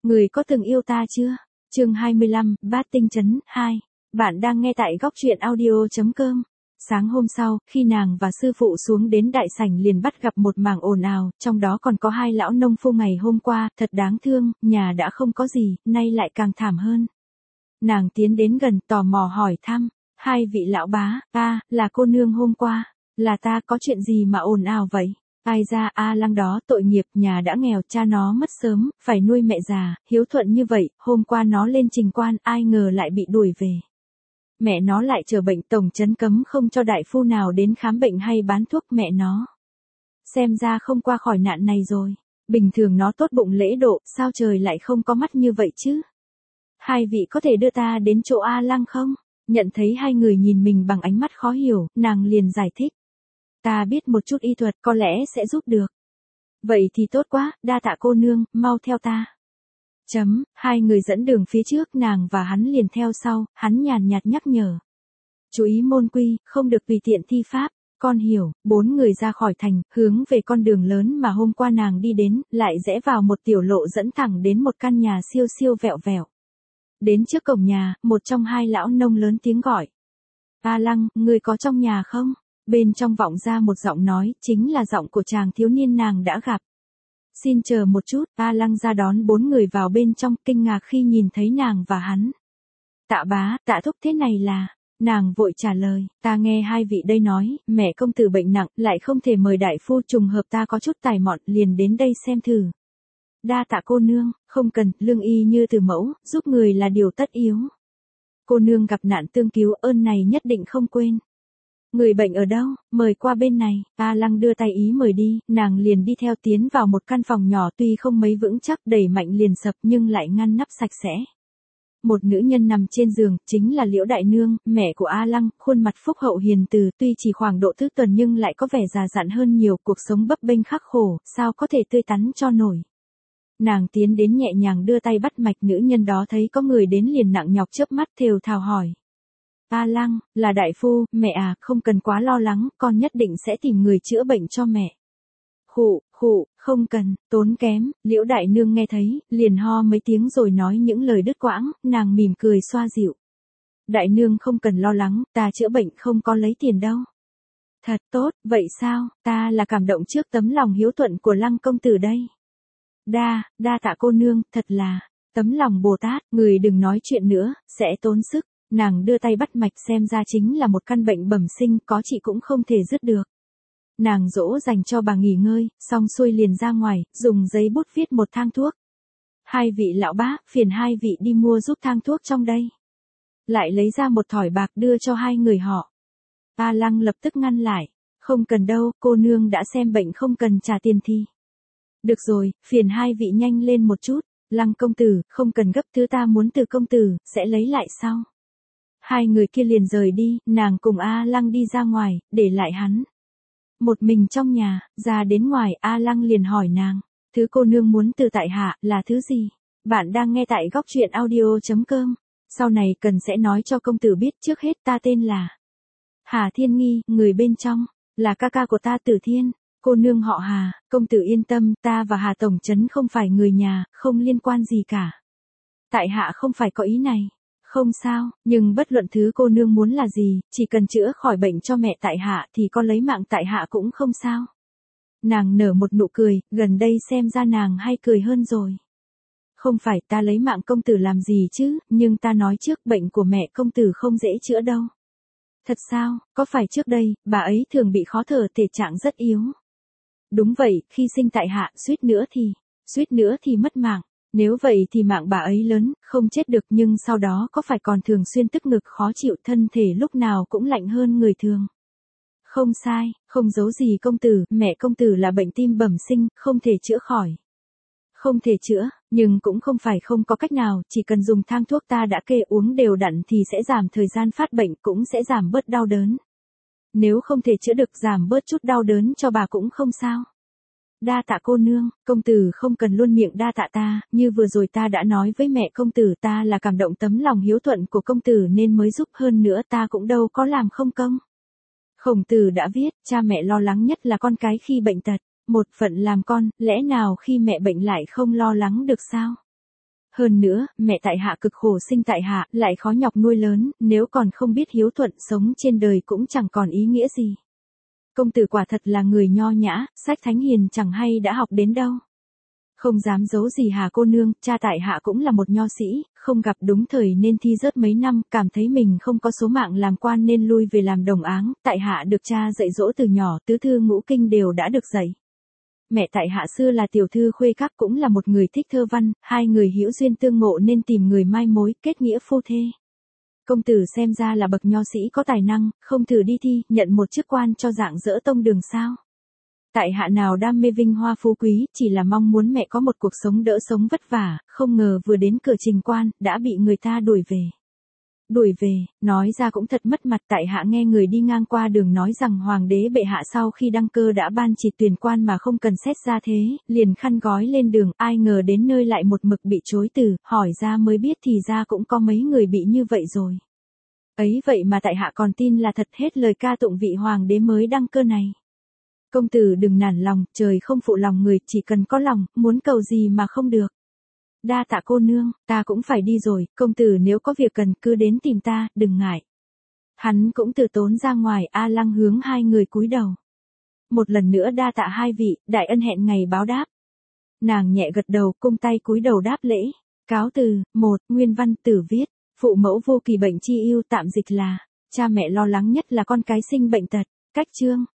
Người có từng yêu ta chưa? Chương 25, Bát Tinh Trấn 2. Bạn đang nghe tại góc truyện audio.com. Sáng hôm sau, khi nàng và sư phụ xuống đến đại sảnh liền bắt gặp một mảng ồn ào, trong đó còn có hai lão nông phu ngày hôm qua, thật đáng thương, nhà đã không có gì, nay lại càng thảm hơn. Nàng tiến đến gần, tò mò hỏi thăm, hai vị lão bá, là cô nương hôm qua, là ta, có chuyện gì mà ồn ào vậy? Ai ra, Lăng đó tội nghiệp, nhà đã nghèo, cha nó mất sớm, phải nuôi mẹ già, hiếu thuận như vậy, hôm qua nó lên trình quan, ai ngờ lại bị đuổi về. Mẹ nó lại chờ bệnh, tổng trấn cấm không cho đại phu nào đến khám bệnh hay bán thuốc, mẹ nó. Xem ra không qua khỏi nạn này rồi. Bình thường nó tốt bụng lễ độ, sao trời lại không có mắt như vậy chứ? Hai vị có thể đưa ta đến chỗ Lăng không? Nhận thấy hai người nhìn mình bằng ánh mắt khó hiểu, nàng liền giải thích. Ta biết một chút y thuật, có lẽ sẽ giúp được. Vậy thì tốt quá, đa tạ cô nương, mau theo ta. Hai người dẫn đường phía trước, nàng và hắn liền theo sau, hắn nhàn nhạt nhắc nhở. Chú ý môn quy, không được tùy tiện thi pháp, con hiểu. Bốn người ra khỏi thành, hướng về con đường lớn mà hôm qua nàng đi đến, lại rẽ vào một tiểu lộ dẫn thẳng đến một căn nhà siêu siêu vẹo vẹo. Đến trước cổng nhà, một trong hai lão nông lớn tiếng gọi. Lăng, người có trong nhà không? Bên trong vọng ra một giọng nói, chính là giọng của chàng thiếu niên nàng đã gặp. Xin chờ một chút, Lăng ra đón bốn người vào bên trong, kinh ngạc khi nhìn thấy nàng và hắn. Tạ bá, tạ thúc, thế này là... Nàng vội trả lời, ta nghe hai vị đây nói, mẹ công tử bệnh nặng, lại không thể mời đại phu, trùng hợp ta có chút tài mọn, liền đến đây xem thử. Đa tạ cô nương, không cần, lương y như từ mẫu, giúp người là điều tất yếu. Cô nương gặp nạn tương cứu, ơn này nhất định không quên. Người bệnh ở đâu, mời qua bên này. Lăng đưa tay ý mời đi, nàng liền đi theo tiến vào một căn phòng nhỏ, tuy không mấy vững chắc, đẩy mạnh liền sập nhưng lại ngăn nắp sạch sẽ. Một nữ nhân nằm trên giường, chính là Liễu Đại Nương, mẹ của Lăng, khuôn mặt phúc hậu hiền từ, tuy chỉ khoảng độ tứ tuần nhưng lại có vẻ già dặn hơn nhiều, cuộc sống bấp bênh khắc khổ, sao có thể tươi tắn cho nổi. Nàng tiến đến nhẹ nhàng đưa tay bắt mạch, nữ nhân đó thấy có người đến liền nặng nhọc chớp mắt thều thào hỏi. Lăng, là đại phu, mẹ không cần quá lo lắng, con nhất định sẽ tìm người chữa bệnh cho mẹ. Không cần, tốn kém. Liễu Đại Nương nghe thấy, liền ho mấy tiếng rồi nói những lời đứt quãng, nàng mỉm cười xoa dịu. Đại Nương không cần lo lắng, ta chữa bệnh không có lấy tiền đâu. Thật tốt, vậy sao, ta là cảm động trước tấm lòng hiếu thuận của Lăng công tử đây. Đa tạ cô nương, thật là, tấm lòng Bồ Tát, người đừng nói chuyện nữa, sẽ tốn sức. Nàng đưa tay bắt mạch, xem ra chính là một căn bệnh bẩm sinh, có chị cũng không thể dứt được. Nàng dỗ dành cho bà nghỉ ngơi, xong xuôi liền ra ngoài, dùng giấy bút viết một thang thuốc. Hai vị lão bá, phiền hai vị đi mua giúp thang thuốc trong đây. Lại lấy ra một thỏi bạc đưa cho hai người họ. Lăng lập tức ngăn lại. Không cần đâu, cô nương đã xem bệnh không cần trả tiền thì. Được rồi, phiền hai vị nhanh lên một chút. Lăng công tử, không cần gấp, thứ ta muốn từ công tử, sẽ lấy lại sau. Hai người kia liền rời đi, nàng cùng Lăng đi ra ngoài, để lại hắn. Một mình trong nhà, ra đến ngoài, Lăng liền hỏi nàng, thứ cô nương muốn từ tại hạ, là thứ gì? Bạn đang nghe tại góc truyện audio.com. Sau này cần sẽ nói cho công tử biết, trước hết ta tên là Hà Thiên Nghi, người bên trong, là ca ca của ta Tử Thiên, cô nương họ Hà, công tử yên tâm, ta và Hà tổng trấn không phải người nhà, không liên quan gì cả. Tại hạ không phải có ý này. Không sao, nhưng bất luận thứ cô nương muốn là gì, chỉ cần chữa khỏi bệnh cho mẹ tại hạ thì con lấy mạng tại hạ cũng không sao. Nàng nở một nụ cười, gần đây xem ra nàng hay cười hơn rồi. Không phải, ta lấy mạng công tử làm gì chứ, nhưng ta nói trước, bệnh của mẹ công tử không dễ chữa đâu. Thật sao, có phải trước đây, bà ấy thường bị khó thở, thể trạng rất yếu. Đúng vậy, khi sinh tại hạ, suýt nữa thì mất mạng. Nếu vậy thì mạng bà ấy lớn, không chết được, nhưng sau đó có phải còn thường xuyên tức ngực khó chịu, thân thể lúc nào cũng lạnh hơn người thường. Không sai, không giấu gì công tử, mẹ công tử là bệnh tim bẩm sinh, không thể chữa khỏi. Không thể chữa, nhưng cũng không phải không có cách nào, chỉ cần dùng thang thuốc ta đã kê uống đều đặn thì sẽ giảm thời gian phát bệnh, cũng sẽ giảm bớt đau đớn. Nếu không thể chữa được, giảm bớt chút đau đớn cho bà cũng không sao. Đa tạ cô nương, công tử không cần luôn miệng đa tạ ta, như vừa rồi ta đã nói với mẹ công tử, ta là cảm động tấm lòng hiếu thuận của công tử nên mới giúp, hơn nữa ta cũng đâu có làm không công. Khổng Tử đã viết, cha mẹ lo lắng nhất là con cái khi bệnh tật, một phận làm con, lẽ nào khi mẹ bệnh lại không lo lắng được sao? Hơn nữa, mẹ tại hạ cực khổ sinh tại hạ, lại khó nhọc nuôi lớn, nếu còn không biết hiếu thuận sống trên đời cũng chẳng còn ý nghĩa gì. Công tử quả thật là người nho nhã, sách thánh hiền chẳng hay đã học đến đâu. Không dám giấu gì Hà cô nương, cha tại hạ cũng là một nho sĩ, không gặp đúng thời nên thi rớt mấy năm, cảm thấy mình không có số mạng làm quan nên lui về làm đồng áng, tại hạ được cha dạy dỗ từ nhỏ, tứ thư ngũ kinh đều đã được dạy. Mẹ tại hạ xưa là tiểu thư khuê các cũng là một người thích thơ văn, hai người hữu duyên tương ngộ nên tìm người mai mối, kết nghĩa phu thê. Công tử xem ra là bậc nho sĩ có tài năng, không thử đi thi, nhận một chức quan cho dạng dỡ tông đường sao? Tại hạ nào đam mê vinh hoa phú quý, chỉ là mong muốn mẹ có một cuộc sống đỡ sống vất vả, không ngờ vừa đến cửa trình quan, đã bị người ta đuổi về. Đuổi về, nói ra cũng thật mất mặt, tại hạ nghe người đi ngang qua đường nói rằng hoàng đế bệ hạ sau khi đăng cơ đã ban chỉ tuyển quan mà không cần xét ra thế, liền khăn gói lên đường, ai ngờ đến nơi lại một mực bị chối từ, hỏi ra mới biết thì ra cũng có mấy người bị như vậy rồi. Ấy vậy mà tại hạ còn tin là thật hết lời ca tụng vị hoàng đế mới đăng cơ này. Công tử đừng nản lòng, trời không phụ lòng người, chỉ cần có lòng, muốn cầu gì mà không được. Đa tạ cô nương, ta cũng phải đi rồi, công tử nếu có việc cần cứ đến tìm ta, đừng ngại. Hắn cũng từ tốn ra ngoài, A Lăng hướng hai người cúi đầu. Một lần nữa đa tạ hai vị, đại ân hẹn ngày báo đáp. Nàng nhẹ gật đầu, cung tay cúi đầu đáp lễ. Cáo từ, 1, nguyên văn tử viết, phụ mẫu vô kỳ bệnh chi ưu, tạm dịch là, cha mẹ lo lắng nhất là con cái sinh bệnh tật. Cách chương